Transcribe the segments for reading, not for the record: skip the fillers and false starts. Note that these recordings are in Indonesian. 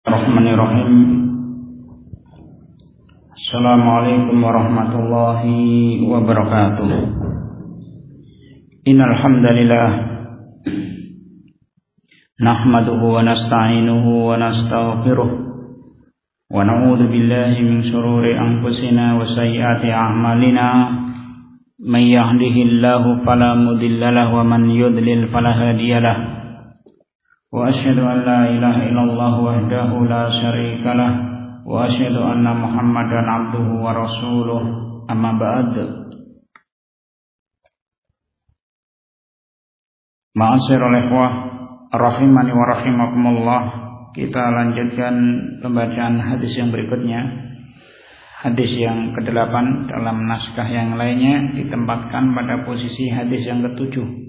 Bismillahirrahmanirrahim. Assalamualaikum warahmatullahi wabarakatuh. Innal hamdalillah nahmaduhu wa nasta'inuhu wa nastaghfiruh wa na'udzu billahi min shururi anfusina wa sayyiati a'malina. May yahdihillahu fala mudilla lahu wa man yudlil fala hadiyalah. Wa asyhadu an la ilaha illallah wahdahu la syarika lah wa asyhadu anna Muhammadan abduhu wa rasuluh. Amma ba'd. Ma'asyiral ikhwah rahimani wa rahimakumullah. Kita lanjutkan pembacaan hadis yang berikutnya. Hadis yang ke-8 dalam naskah yang lainnya ditempatkan pada posisi hadis yang ke-7.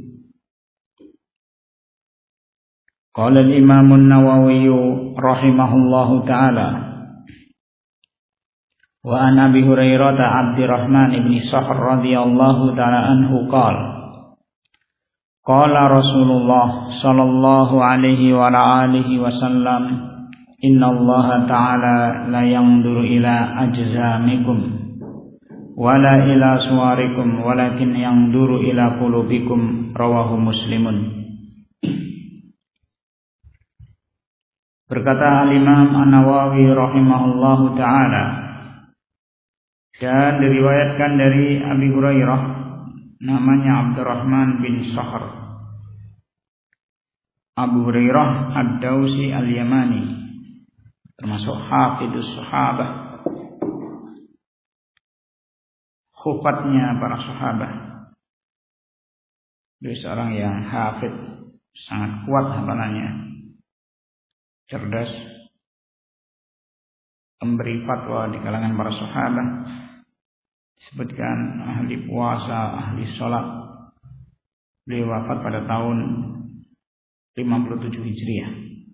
Qala al-Imam an-Nawawi rahimahullahu ta'ala wa an Abi Hurairah Abdurrahman ibn Sakhr radhiyallahu ta'ala anhu qala Rasulullah sallallahu alaihi wa alihi wasallam innallaha ta'ala la yanzuru ila ajzamikum wala ila suwarikum walakin yanzuru ila qulubikum. Rawahu Muslimun. Berkata Al-Imam An-Nawawi rahimahullahu ta'ala, dan diriwayatkan dari Abi Hurairah, namanya Abdurrahman bin Sakhr. Abu Hurairah Ad-Dawsi Al-Yamani, termasuk hafidus sahabah, khufatnya para sahabah. Dia seorang yang hafid, sangat kuat hafalannya, cerdas, pemberi fatwa di kalangan para sahabat. Disebutkan ahli puasa, ahli sholat. Beliau wafat pada tahun 57 Hijriah.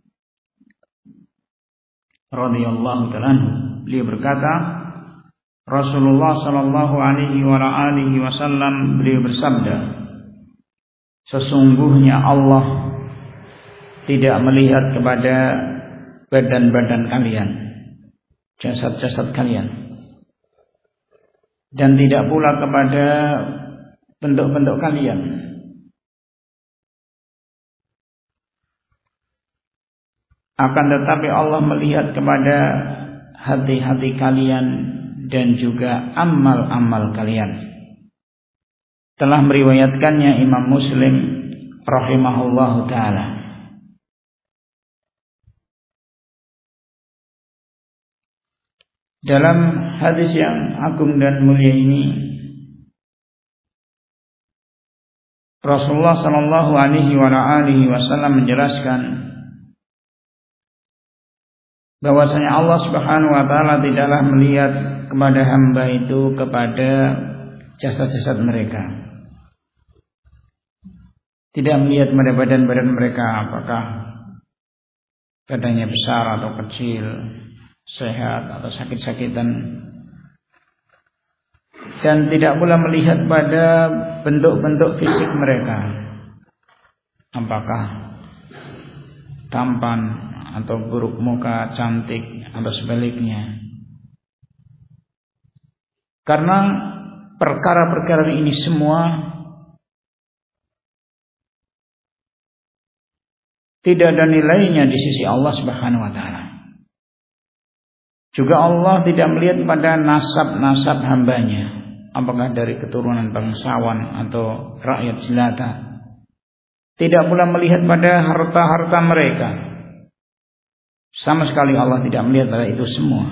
Radhiyallahu ta'ala anhu. Beliau berkata, Rasulullah sallallahu alaihi wa alihi wasallam beliau bersabda, sesungguhnya Allah tidak melihat kepada badan-badan kalian, jasad-jasad kalian, dan tidak pula kepada bentuk-bentuk kalian, akan tetapi Allah melihat kepada hati-hati kalian dan juga amal-amal kalian. Telah meriwayatkannya Imam Muslim rahimahullahu ta'ala. Dalam hadis yang agung dan mulia ini, Rasulullah sallallahu alaihi wasallam menjelaskan bahwasanya Allah Subhanahu wa taala tidaklah melihat kepada hamba itu kepada jasad-jasad mereka. Tidak melihat pada badan-badan mereka, apakah badannya besar atau kecil, sehat atau sakit-sakitan, dan tidak pula melihat pada bentuk-bentuk fisik mereka, apakah tampan atau buruk muka, cantik atau sebaliknya. Karena perkara-perkara ini semua tidak ada nilainya di sisi Allah Subhanahu wa taala. Juga Allah tidak melihat pada nasab-nasab hambanya, apakah dari keturunan bangsawan atau rakyat jelata. Tidak pula melihat pada harta-harta mereka. Sama sekali Allah tidak melihat pada itu semua.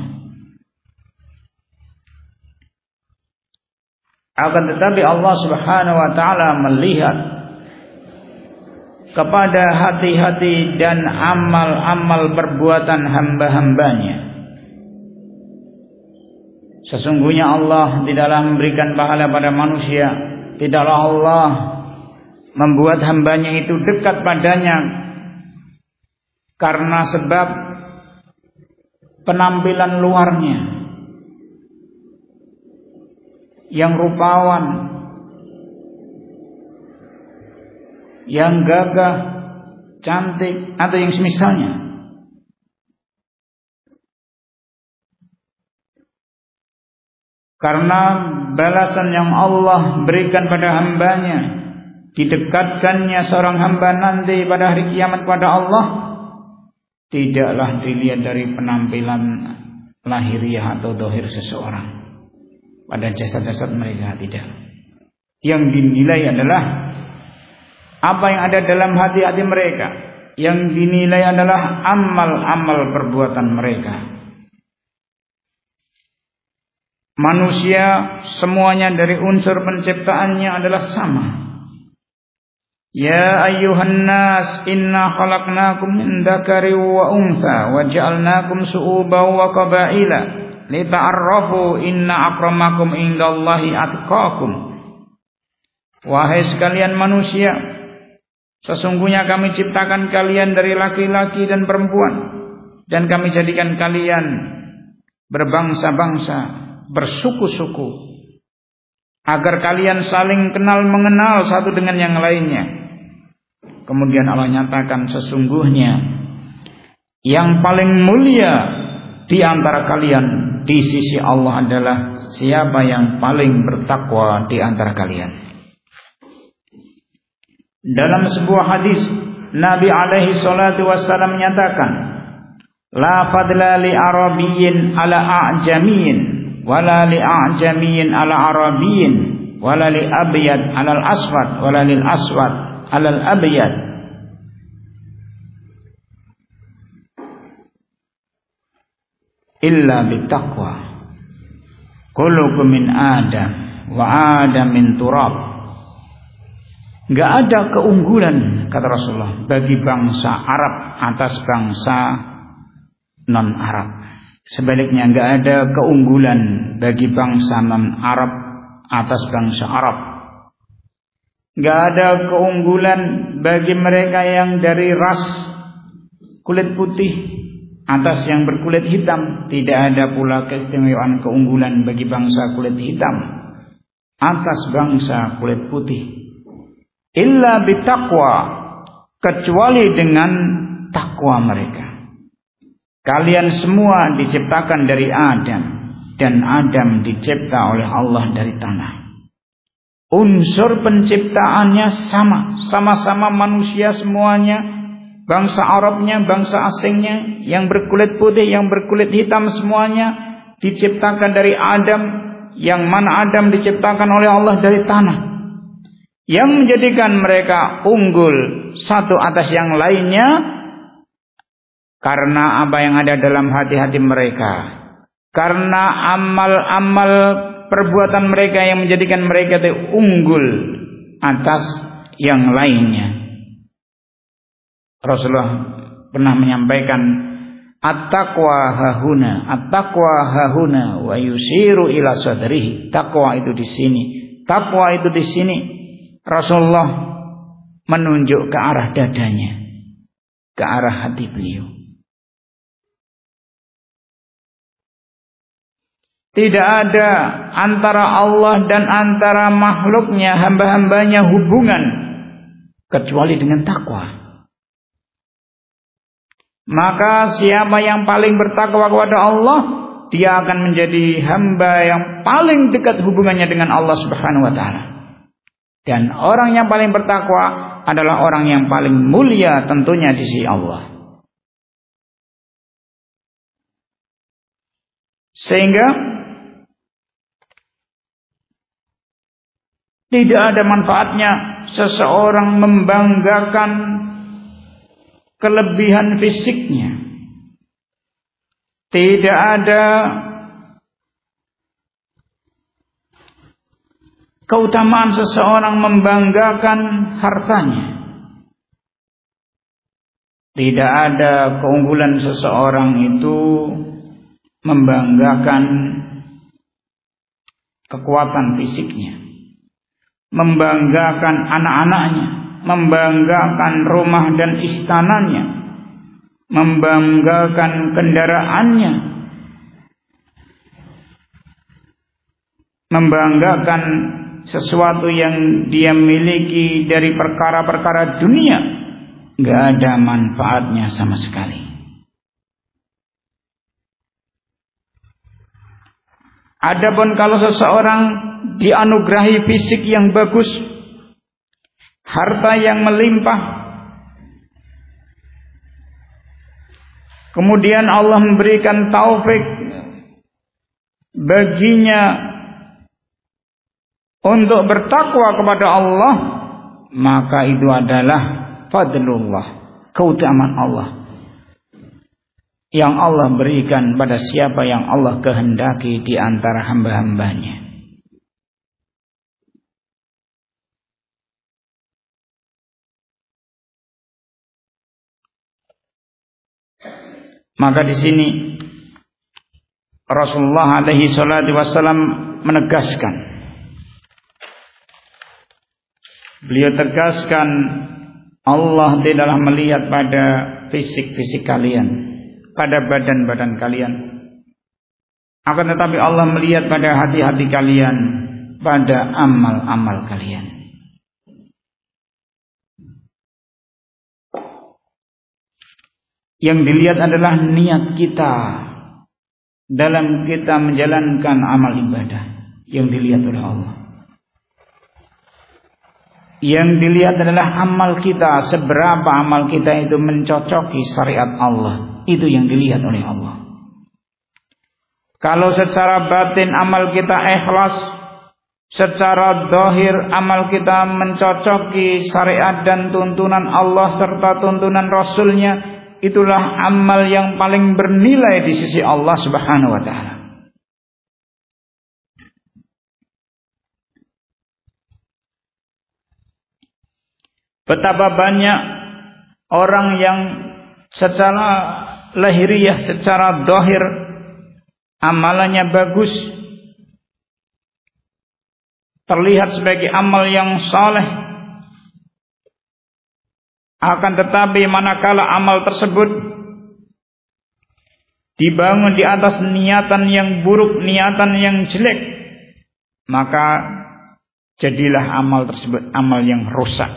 Akan tetapi Allah Subhanahu wa ta'ala melihat kepada hati-hati dan amal-amal perbuatan hamba-hambanya. Sesungguhnya Allah tidaklah memberikan pahala pada manusia, tidaklah Allah membuat hambanya itu dekat padanya karena sebab penampilan luarnya yang rupawan, yang gagah, cantik, atau yang semisalnya. Karena balasan yang Allah berikan pada hambanya, didekatkannya seorang hamba nanti pada hari kiamat pada Allah, tidaklah dilihat dari penampilan lahiriah atau zahir seseorang pada jasad-jasad mereka, tidak. Yang dinilai adalah apa yang ada dalam hati-hati mereka. Yang dinilai adalah amal-amal perbuatan mereka. Manusia semuanya dari unsur penciptaannya adalah sama. Ya ayyuhan nas inna khalaqnakum min dzakari wa untha wa ja'alnakum syu'uban wa qabaila lita'arrafu inna akramakum indallahi atqakum. Wahai sekalian manusia, sesungguhnya kami ciptakan kalian dari laki-laki dan perempuan, dan kami jadikan kalian berbangsa-bangsa, bersuku-suku, agar kalian saling kenal mengenal satu dengan yang lainnya. Kemudian Allah nyatakan, sesungguhnya yang paling mulia di antara kalian di sisi Allah adalah siapa yang paling bertakwa di antara kalian. Dalam sebuah hadis, Nabi alaihi salatu wassalam menyatakan, la fadla li arabiyyin ala a'jamiyyin wala li a'jamiyyin ala arabiyyin wala li abyad ala al-aswad wala lil aswad ala al-abyad. Illa bittaqwa. Kullukum min Adam wa Adam min turab. Enggak ada keunggulan, kata Rasulullah, bagi bangsa Arab atas bangsa non-Arab. Sebaliknya enggak ada keunggulan bagi bangsa non-Arab atas bangsa Arab. Enggak ada keunggulan bagi mereka yang dari ras kulit putih atas yang berkulit hitam. Tidak ada pula keistimewaan keunggulan bagi bangsa kulit hitam atas bangsa kulit putih. Illa bitaqwa, kecuali dengan takwa mereka. Kalian semua diciptakan dari Adam, dan Adam dicipta oleh Allah dari tanah. Unsur penciptaannya sama-sama manusia semuanya, bangsa Arabnya, bangsa asingnya, yang berkulit putih, yang berkulit hitam, semuanya diciptakan dari Adam, yang mana Adam diciptakan oleh Allah dari tanah. Yang menjadikan mereka unggul satu atas yang lainnya karena apa yang ada dalam hati-hati mereka, karena amal-amal perbuatan mereka yang menjadikan mereka itu unggul atas yang lainnya. Rasulullah pernah menyampaikan, at-taqwa hahuna wa yusiru ila sadrihi. Takwa itu di sini, takwa itu di sini. Rasulullah menunjuk ke arah dadanya, ke arah hati beliau. Tidak ada antara Allah dan antara makhluknya, hamba-hambanya hubungan kecuali dengan takwa. Maka siapa yang paling bertakwa kepada Allah, dia akan menjadi hamba yang paling dekat hubungannya dengan Allah Subhanahu wa taala. Dan orang yang paling bertakwa adalah orang yang paling mulia tentunya di sisi Allah. Sehingga tidak ada manfaatnya seseorang membanggakan kelebihan fisiknya. Tidak ada keutamaan seseorang membanggakan hartanya. Tidak ada keunggulan seseorang itu membanggakan kekuatan fisiknya, membanggakan anak-anaknya, membanggakan rumah dan istananya, membanggakan kendaraannya, membanggakan sesuatu yang dia miliki dari perkara-perkara dunia. Gak ada manfaatnya sama sekali. Adapun kalau seseorang dianugerahi fisik yang bagus, harta yang melimpah, kemudian Allah memberikan taufik baginya untuk bertakwa kepada Allah, maka itu adalah fadlullah, keutamaan Allah yang Allah berikan pada siapa yang Allah kehendaki di antara hamba-hambanya. Maka di sini Rasulullah alaihi salatu wasallam menegaskan, beliau tegaskan, Allah tidaklah melihat pada fisik-fisik kalian, pada badan-badan kalian, akan tetapi Allah melihat pada hati-hati kalian, pada amal-amal kalian. Yang dilihat adalah niat kita dalam kita menjalankan amal ibadah, yang dilihat oleh Allah. Yang dilihat adalah amal kita, seberapa amal kita itu mencocoki syariat Allah. Itu yang dilihat oleh Allah. Kalau secara batin amal kita ikhlas, secara zahir amal kita mencocoki syariat dan tuntunan Allah serta tuntunan Rasulnya, itulah amal yang paling bernilai di sisi Allah Subhanahu wa ta'ala. Betapa banyak orang yang secara lahiriah, secara zahir amalannya bagus, terlihat sebagai amal yang saleh, akan tetapi manakala amal tersebut dibangun di atas niatan yang buruk, niatan yang jelek, maka jadilah amal tersebut amal yang rusak,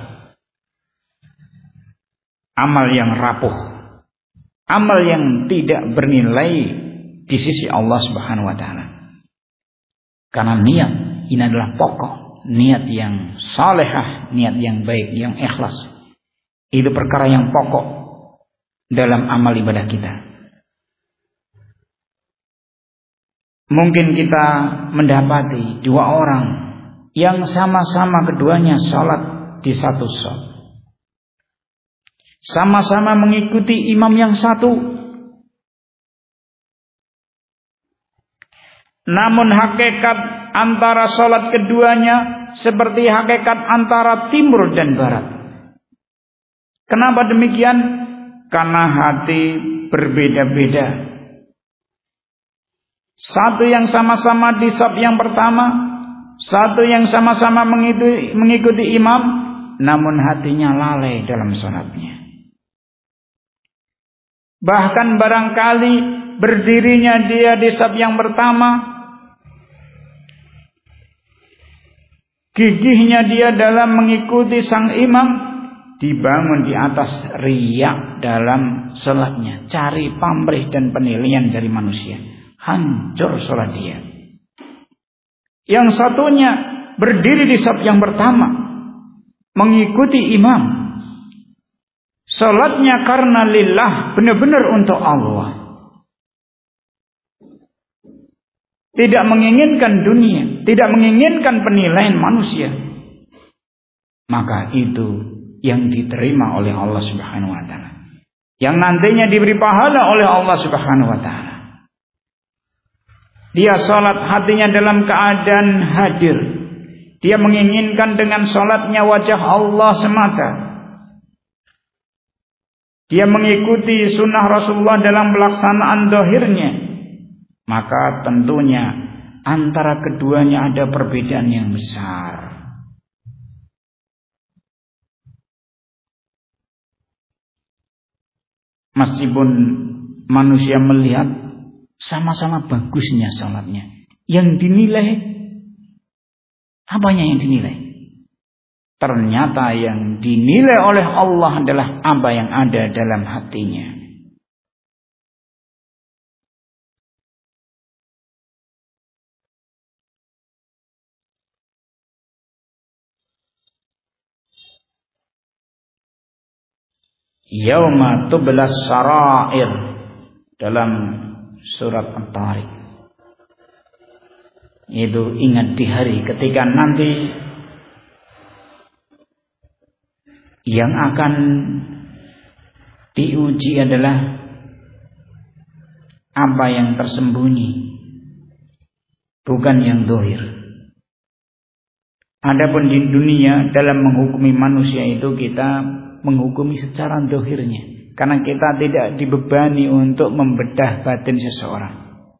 amal yang rapuh, amal yang tidak bernilai di sisi Allah Subhanahu wa ta'ala. Karena niat ini adalah pokok, niat yang salehah, niat yang baik, yang ikhlas. Itu perkara yang pokok dalam amal ibadah kita. Mungkin kita mendapati dua orang yang sama-sama keduanya salat di satu shaf, sama-sama mengikuti imam yang satu, namun hakikat antara salat keduanya seperti hakikat antara timur dan barat. Kenapa demikian? Karena hati berbeda-beda. Satu yang sama-sama di shaf yang pertama, satu yang sama-sama mengikuti imam, namun hatinya lalai dalam salatnya. Bahkan barangkali berdirinya dia di shaf yang pertama, gigihnya dia dalam mengikuti sang imam, dibangun di atas riya dalam salatnya, cari pamrih dan penilaian dari manusia, hancur salat dia. Yang satunya berdiri di shaf yang pertama, mengikuti imam, salatnya karena lillah, benar-benar untuk Allah, tidak menginginkan dunia, tidak menginginkan penilaian manusia, maka itu yang diterima oleh Allah Subhanahu wa ta'ala, yang nantinya diberi pahala oleh Allah Subhanahu wa ta'ala. Dia salat hatinya dalam keadaan hadir, dia menginginkan dengan salatnya wajah Allah semata, dia mengikuti sunnah Rasulullah dalam pelaksanaan zahirnya, maka tentunya antara keduanya ada perbedaan yang besar. Meskipun manusia melihat sama-sama bagusnya salatnya, yang dinilai apanya yang dinilai? Ternyata yang dinilai oleh Allah adalah apa yang ada dalam hatinya. yauma tublas sarair dalam surat At-Tariq. Itu ingat di hari ketika nanti yang akan diuji adalah apa yang tersembunyi, bukan yang zahir. Adapun di dunia dalam menghukumi manusia itu kita menghukumi secara zahirnya, karena kita tidak dibebani untuk membedah batin seseorang.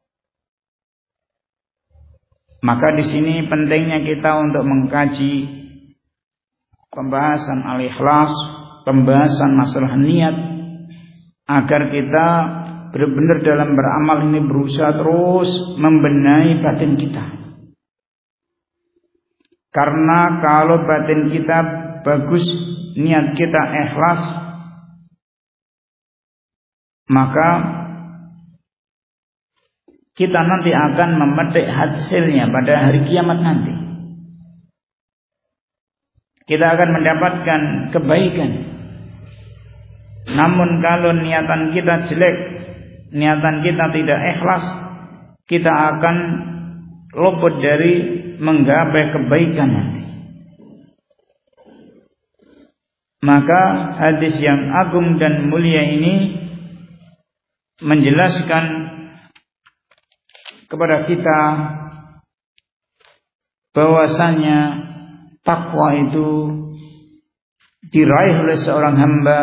Maka di sini pentingnya kita untuk mengkaji pembahasan al-ikhlas, pembahasan masalah niat, agar kita benar-benar dalam beramal ini berusaha terus membenahi batin kita. Karena kalau batin kita bagus, niat kita ikhlas, maka kita nanti akan memetik hasilnya pada hari kiamat nanti. Kita akan mendapatkan kebaikan. Namun kalau niatan kita jelek, niatan kita tidak ikhlas, kita akan luput dari menggapai kebaikan nanti. Maka hadis yang agung dan mulia ini menjelaskan kepada kita bahwasanya takwa itu diraih oleh seorang hamba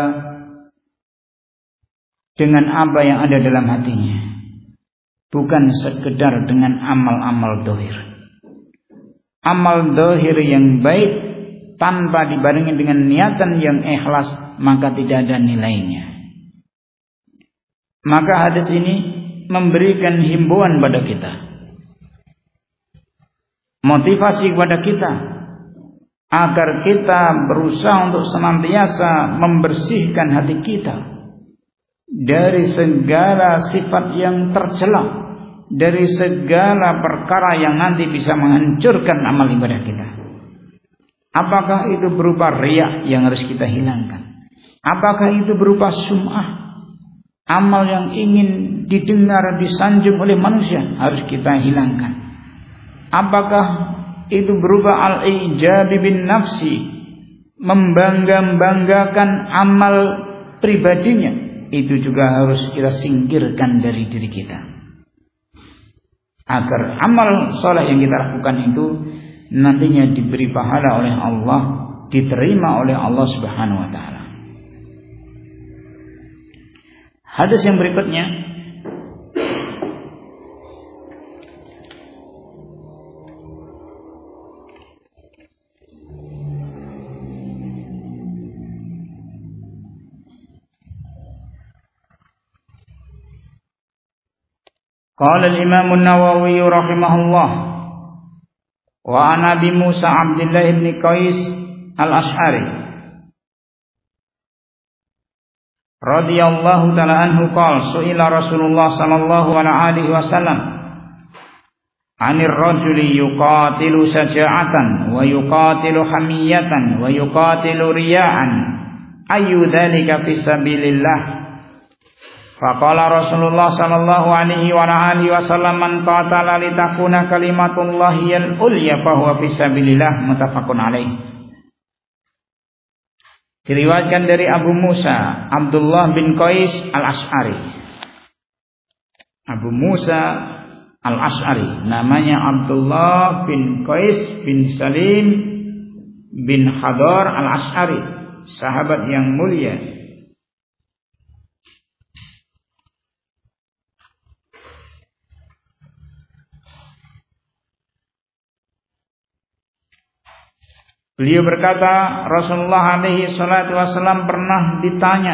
dengan apa yang ada dalam hatinya, bukan sekedar dengan amal-amal zahir. Amal zahir yang baik tanpa dibarengi dengan niatan yang ikhlas, maka tidak ada nilainya. Maka hadis ini memberikan himbauan pada kita, motivasi kepada kita, agar kita berusaha untuk senantiasa membersihkan hati kita dari segala sifat yang tercela, dari segala perkara yang nanti bisa menghancurkan amal ibadah kita. Apakah itu berupa riya yang harus kita hilangkan? Apakah itu berupa sum'ah, amal yang ingin didengar, disanjung oleh manusia, harus kita hilangkan? Apakah itu berupa al-ijabi bin nafsi, membangga-banggakan amal pribadinya? Itu juga harus kita singkirkan dari diri kita, agar amal soleh yang kita lakukan itu nantinya diberi pahala oleh Allah, diterima oleh Allah Subhanahu wa taala. Hadis yang berikutnya, qala al-Imam an-Nawawi rahimahullah wa an Abi Musa Abdullah ibn Qais al-Ash'ari radhiyallahu ta'ala anhu qala su'ila Rasulullah sallallahu alaihi wasallam 'anir rajuli yuqatilu syaja'atan wa yuqatilu hamiyatan wa yuqatilu riya'an ayu dzalika fi sabilillah. Faqala Rasulullah sallallahu alaihi wa alihi wasallam man qatala litakuna kalimatullahi al-ulya fa huwa fi sabilillah, muttafaqun alaih. Diriwayatkan dari Abu Musa Abdullah bin Qais al-Ash'ari. Abu Musa al-Ash'ari namanya Abdullah bin Qais bin Salim bin Hadar al-Ash'ari, sahabat yang mulia. Beliau berkata, Rasulullah alaihi salatu wasallam pernah ditanya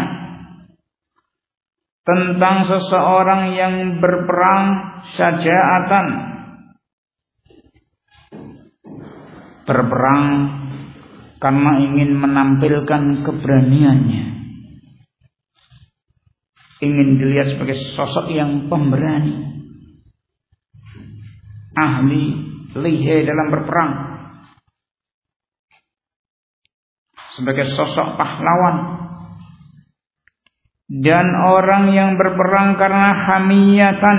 tentang seseorang yang berperang syaja'atan, berperang karena ingin menampilkan keberaniannya, ingin dilihat sebagai sosok yang pemberani, ahli lihai dalam berperang, sebagai sosok pahlawan. dan orang yang berperang karena hamiyatan,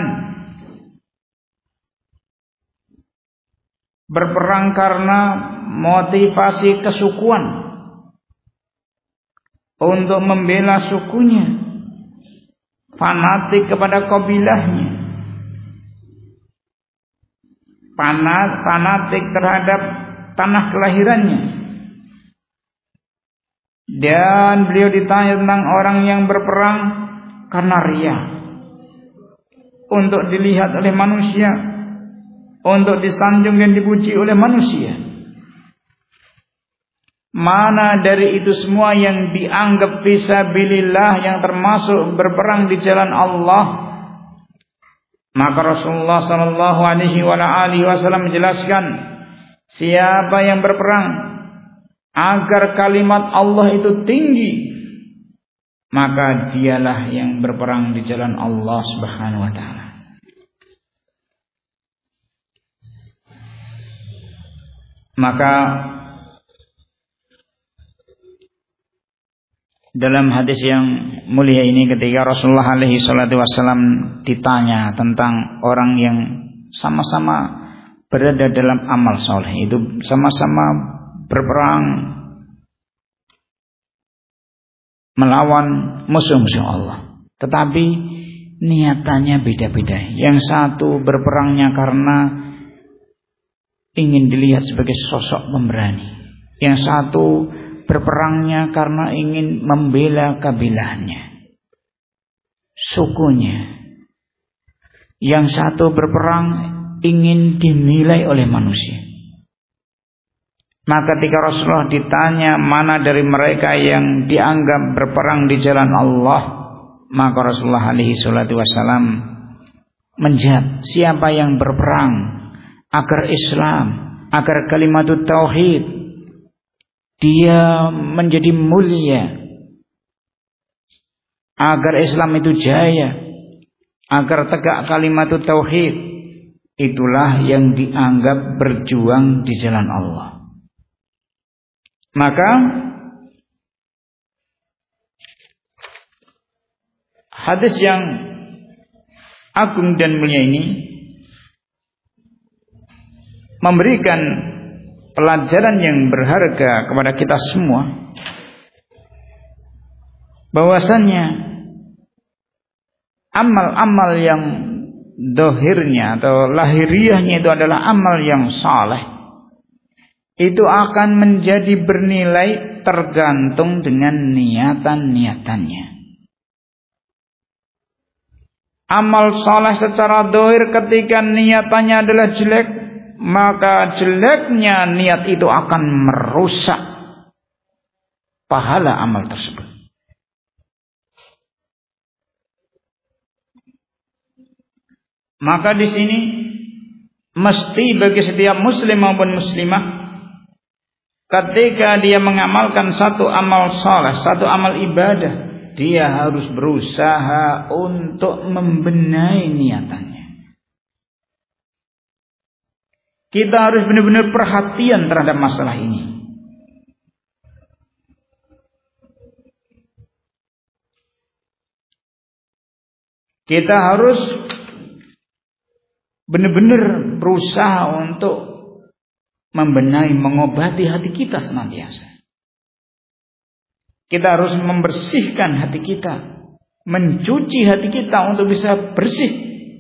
berperang karena motivasi kesukuan, untuk membela sukunya, fanatik kepada kabilahnya, fanatik terhadap tanah kelahirannya. Dan beliau ditanya tentang orang yang berperang karena riya, untuk dilihat oleh manusia, untuk disanjung dan dipuji oleh manusia. Mana dari itu semua yang dianggap fisabilillah, yang termasuk berperang di jalan Allah? Maka Rasulullah sallallahu alaihi wasallam menjelaskan, siapa yang berperang agar kalimat Allah itu tinggi, maka dialah yang berperang di jalan Allah Subhanahu wa taala. Maka dalam hadis yang mulia ini, ketika Rasulullah alaihi salatu wasallam ditanya tentang orang yang sama-sama berada dalam amal soleh, itu sama-sama berperang melawan musuh-musuh Allah, tetapi niatannya beda-beda. Yang satu berperangnya karena ingin dilihat sebagai sosok pemberani, yang satu berperangnya karena ingin membela kabilahnya, sukunya, yang satu berperang ingin dinilai oleh manusia. Maka ketika Rasulullah ditanya mana dari mereka yang dianggap berperang di jalan Allah, maka Rasulullah alaihi salatu wassalam menjawab, siapa yang berperang agar Islam, agar kalimatut tauhid dia menjadi mulia, agar Islam itu jaya, agar tegak kalimatut tauhid, itulah yang dianggap berjuang di jalan Allah. Maka hadis yang agung dan mulia ini memberikan pelajaran yang berharga kepada kita semua, bahwasannya amal-amal yang dohirnya atau lahiriahnya itu adalah amal yang saleh, itu akan menjadi bernilai tergantung dengan niatan-niatannya. Amal saleh secara dohir ketika niatannya adalah jelek, maka jeleknya niat itu akan merusak pahala amal tersebut. Maka di sini mesti bagi setiap muslim maupun muslimah, ketika dia mengamalkan satu amal saleh, satu amal ibadah, dia harus berusaha untuk membenahi niatannya. Kita harus benar-benar perhatian terhadap masalah ini. Kita harus benar-benar berusaha untuk membenahi, mengobati hati kita senantiasa. Kita harus membersihkan hati kita, mencuci hati kita untuk bisa bersih.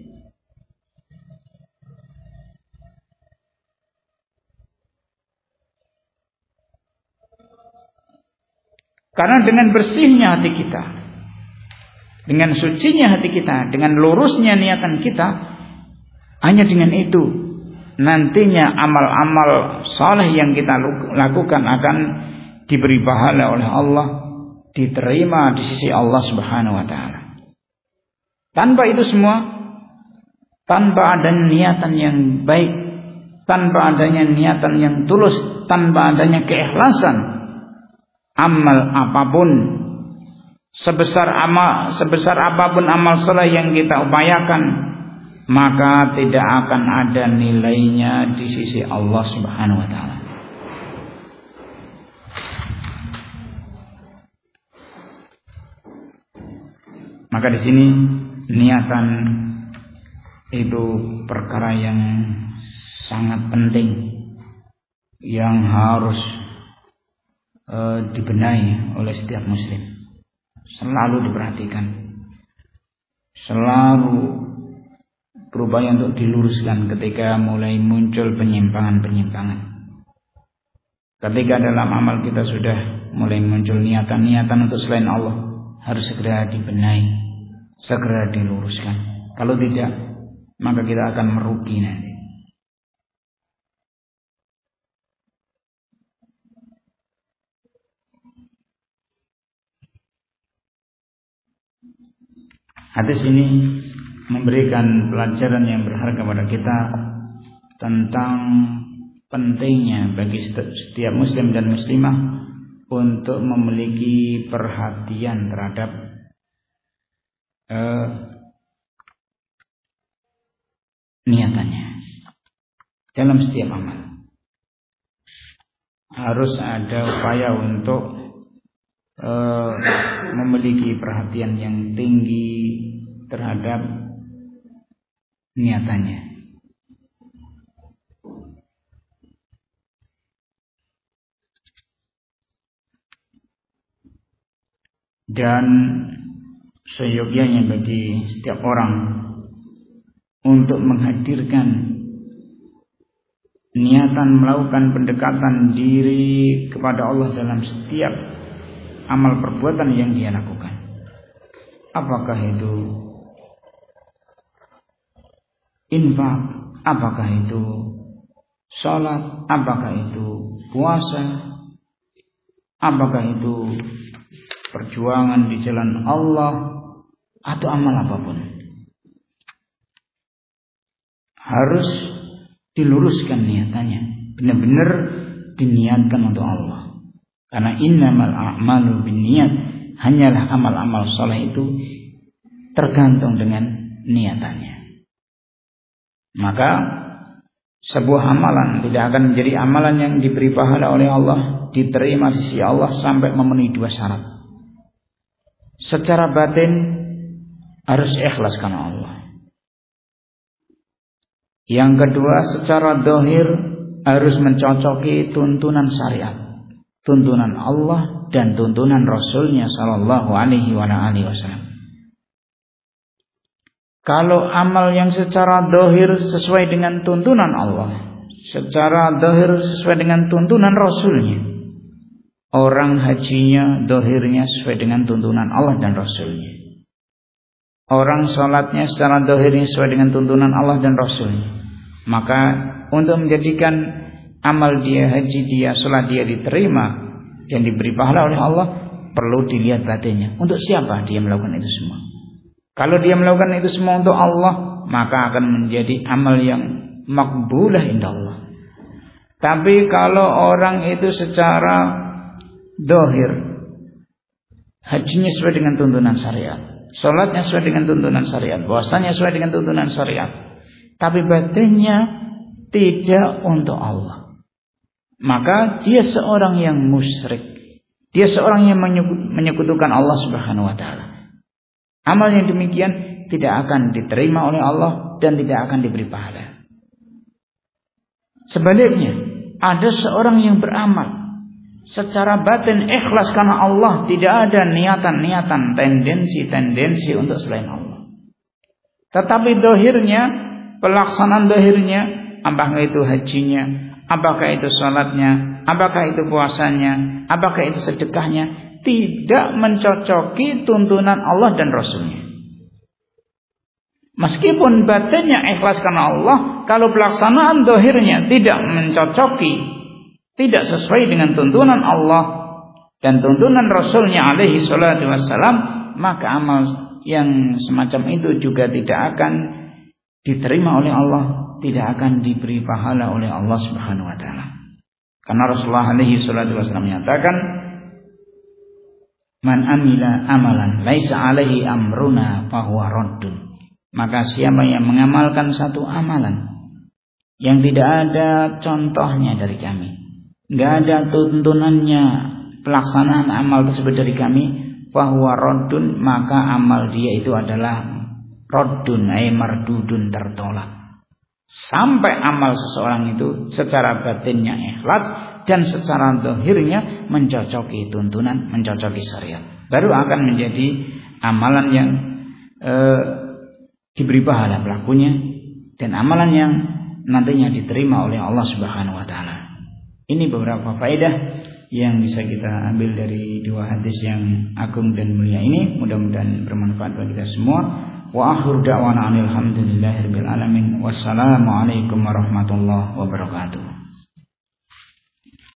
Karena dengan bersihnya hati kita, dengan sucinya hati kita, dengan lurusnya niatan kita, hanya dengan itu nantinya amal-amal saleh yang kita lakukan akan diberi pahala oleh Allah, diterima di sisi Allah Subhanahu wa taala. Tanpa itu semua, tanpa ada niatan yang baik, tanpa adanya niatan yang tulus, tanpa adanya keikhlasan, amal apapun, sebesar apapun amal saleh yang kita upayakan, maka tidak akan ada nilainya di sisi Allah Subhanahu wa taala. Maka di sini niatan itu perkara yang sangat penting yang harus dibenahi oleh setiap muslim. Selalu diperhatikan, selalu berupaya untuk diluruskan ketika mulai muncul penyimpangan-penyimpangan. Ketika dalam amal kita sudah mulai muncul niatan-niatan untuk selain Allah, harus segera dibenahi, segera diluruskan. Kalau tidak, maka kita akan merugi nanti. Hadis ini memberikan pelajaran yang berharga kepada kita tentang pentingnya bagi setiap muslim dan muslimah untuk memiliki perhatian terhadap niatannya dalam setiap amal. Harus ada upaya untuk memiliki perhatian yang tinggi terhadap niatannya. Dan seyogyanya bagi setiap orang untuk menghadirkan niatan melakukan pendekatan diri kepada Allah dalam setiap amal perbuatan yang dia lakukan. Apakah itu infak, apakah itu salat, apakah itu puasa, apakah itu perjuangan di jalan Allah, atau amal apapun, harus diluruskan niatannya, benar-benar diniatkan untuk Allah. Karena innamal a'malu binniyat, hanyalah amal-amal saleh itu tergantung dengan niatannya. Maka sebuah amalan tidak akan menjadi amalan yang diberi pahala oleh Allah, diterima di sisi Allah sampai memenuhi dua syarat. Secara batin harus ikhlas karena Allah. Yang kedua, secara zahir harus mencocoki tuntunan syariat, tuntunan Allah dan tuntunan Rasulnya Sallallahu Alaihi Wasallam. Kalau amal yang secara zahir sesuai dengan tuntunan Allah, secara zahir sesuai dengan tuntunan Rasulnya, orang hajinya zahirnya sesuai dengan tuntunan Allah dan Rasulnya, orang salatnya secara zahirnya sesuai dengan tuntunan Allah dan Rasulnya. Maka untuk menjadikan amal dia, haji dia, salat dia diterima dan diberi pahala oleh Allah, perlu dilihat batinnya. Untuk siapa dia melakukan itu semua? Kalau dia melakukan itu semua untuk Allah, maka akan menjadi amal yang makbulah indah Allah. Tapi kalau orang itu secara zahir, hajinya sesuai dengan tuntunan syariat, salatnya sesuai dengan tuntunan syariat, puasanya sesuai dengan tuntunan syariat, tapi batinnya tidak untuk Allah, maka dia seorang yang musyrik, dia seorang yang menyekutukan Allah Subhanahu wa taala. Amal yang demikian tidak akan diterima oleh Allah dan tidak akan diberi pahala. Sebaliknya, ada seorang yang beramal secara batin ikhlas karena Allah, tidak ada niatan-niatan, tendensi-tendensi untuk selain Allah. Tetapi zahirnya, pelaksanaan zahirnya, apakah itu hajinya, apakah itu salatnya, apakah itu puasanya, apakah itu sedekahnya, tidak mencocoki tuntunan Allah dan Rasulnya. Meskipun batinnya ikhlas karena Allah, kalau pelaksanaan zahirnya tidak mencocoki, tidak sesuai dengan tuntunan Allah dan tuntunan Rasulnya alaihi salatu wassalam, maka amal yang semacam itu juga tidak akan diterima oleh Allah, tidak akan diberi pahala oleh Allah Subhanahu wa taala. Karena Rasulullah alaihi salatu wassalam menyatakan, man amila amalan laisa alaihi amruna fahuwa raddun. Maka siapa yang mengamalkan satu amalan yang tidak ada contohnya dari kami, enggak ada tuntunannya pelaksanaan amal tersebut dari kami, fahuwa raddun, maka amal dia itu adalah raddun ay mardudun, tertolak. Sampai amal seseorang itu secara batinnya ikhlas dan secara zahirnya mencocoki tuntunan, mencocoki syariat, baru akan menjadi amalan yang diberi pahala pelakunya dan amalan yang nantinya diterima oleh Allah Subhanahu wa taala. Ini beberapa faedah yang bisa kita ambil dari dua hadis yang agung dan mulia ini. Mudah-mudahan bermanfaat bagi kita semua. Wa akhiru da'wana alhamdulillahirabbil alamin. Wassalamualaikum warahmatullahi wabarakatuh.